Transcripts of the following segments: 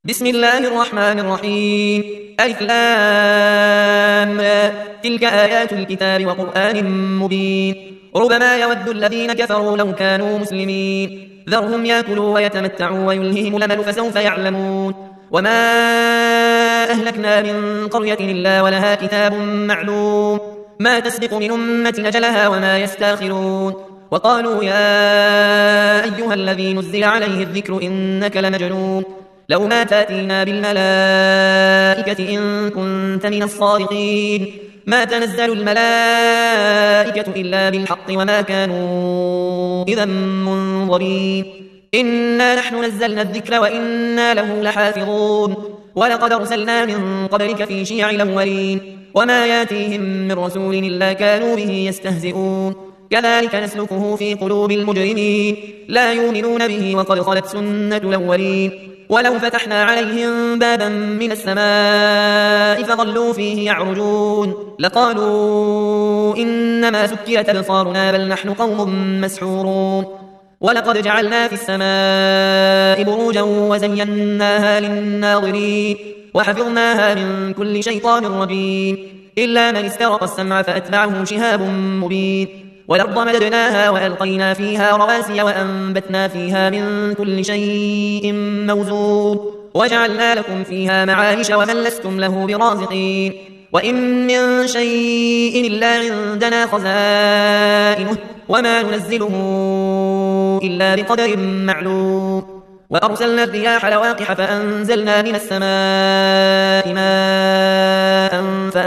بسم الله الرحمن الرحيم. ألف لام را. تلك آيات الكتاب وقرآن مبين. ربما يود الذين كفروا لو كانوا مسلمين. ذرهم يأكلوا ويتمتعوا ويلههم الأمل فسوف يعلمون. وما أهلكنا من قرية إلا ولها كتاب معلوم ما تسبق من أمة أجلها وما يستاخرون. وقالوا يا أيها الذي نزل عليه الذكر إنك لمجنون لو ما تأتينا بالملائكة إن كنت من الصادقين ما تنزل الملائكة إلا بالحق وما كانوا إذا منظرين. إنا نحن نزلنا الذكر وإنا له لحافظون. ولقد أرسلنا من قبلك في شيع الأولين وما ياتيهم من رسول إلا كانوا به يستهزئون. كذلك نسلكه في قلوب المجرمين لا يؤمنون به وقد خلت سنة الأولين. ولو فتحنا عليهم بابا من السماء فظلوا فيه يعرجون لقالوا إنما سكرت أبصارنا بل نحن قوم مسحورون. ولقد جعلنا في السماء بروجا وزيناها للناظرين وحفظناها من كل شيطان رجيم إلا من استرق السمع فأتبعه شهاب مبين. والأرض مددناها وألقينا فيها رواسي وأنبتنا فيها من كل شيء موزون وجعلنا لكم فيها معايش ومن لستم له برازقين. وإن من شيء إلا عندنا خزائنه وما ننزله إلا بقدر معلوم. وأرسلنا الرياح لواقح فأنزلنا من السماء ماء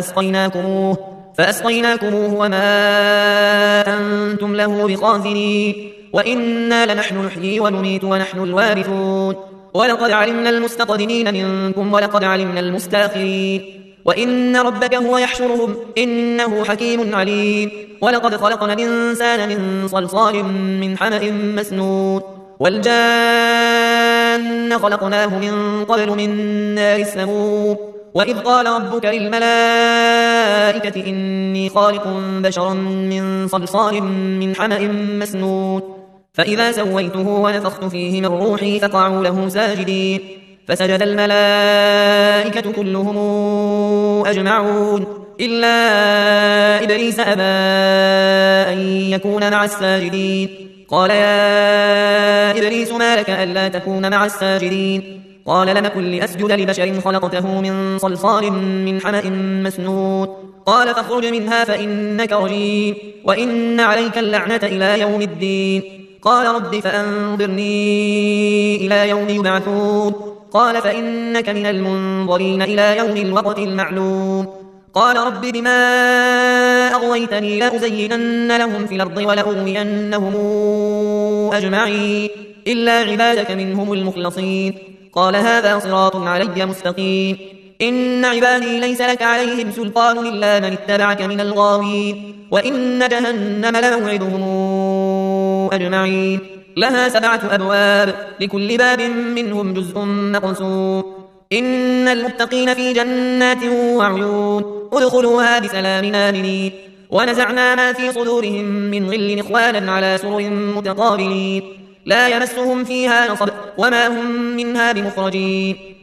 فأسقيناكموه وما أنتم له بخازنين. وإنا لنحن نحيي ونميت ونحن الوارثون. ولقد علمنا المستقدمين منكم ولقد علمنا المستأخرين. وإن ربك هو يحشرهم إنه حكيم عليم. ولقد خلقنا الإنسان من صلصال من حمأ مسنون والجان خلقناه من قبل من نار السموم. وإذ قال ربك للملائكة إني خالق بشرا من صلصال من حمأ مسنون فإذا سويته ونفخت فيه من روحي فقعوا له ساجدين فسجد الملائكة كلهم أجمعون إلا إبليس أبى أن يكون مع الساجدين. قال يا إبليس ما لك ألا تكون مع الساجدين؟ قال لم أكن لأسجد لبشر خلقته من صلصال من حمأ مسنون. قال فاخرج منها فإنك رجيم وإن عليك اللعنة إلى يوم الدين. قال رب فأنظرني إلى يوم يبعثون. قال فإنك من المنظرين إلى يوم الوقت المعلوم. قال رب بما أغويتني لأزينن لهم في الأرض ولأغوينهم أجمعين إلا عبادك منهم المخلصين. قال هذا صراط علي مستقيم. إن عبادي ليس لك عليهم سلطان إلا من اتبعك من الغاوين. وإن جهنم لموعدهم أجمعين لها 7 أبواب لكل باب منهم جزء مقسوم. إن المتقين في جنات وعيون ادخلوها بسلام آمنين. ونزعنا ما في صدورهم من غل إخوانا على سرر متقابلين لا يمسهم فيها نصب وما هم منها بمخرجين.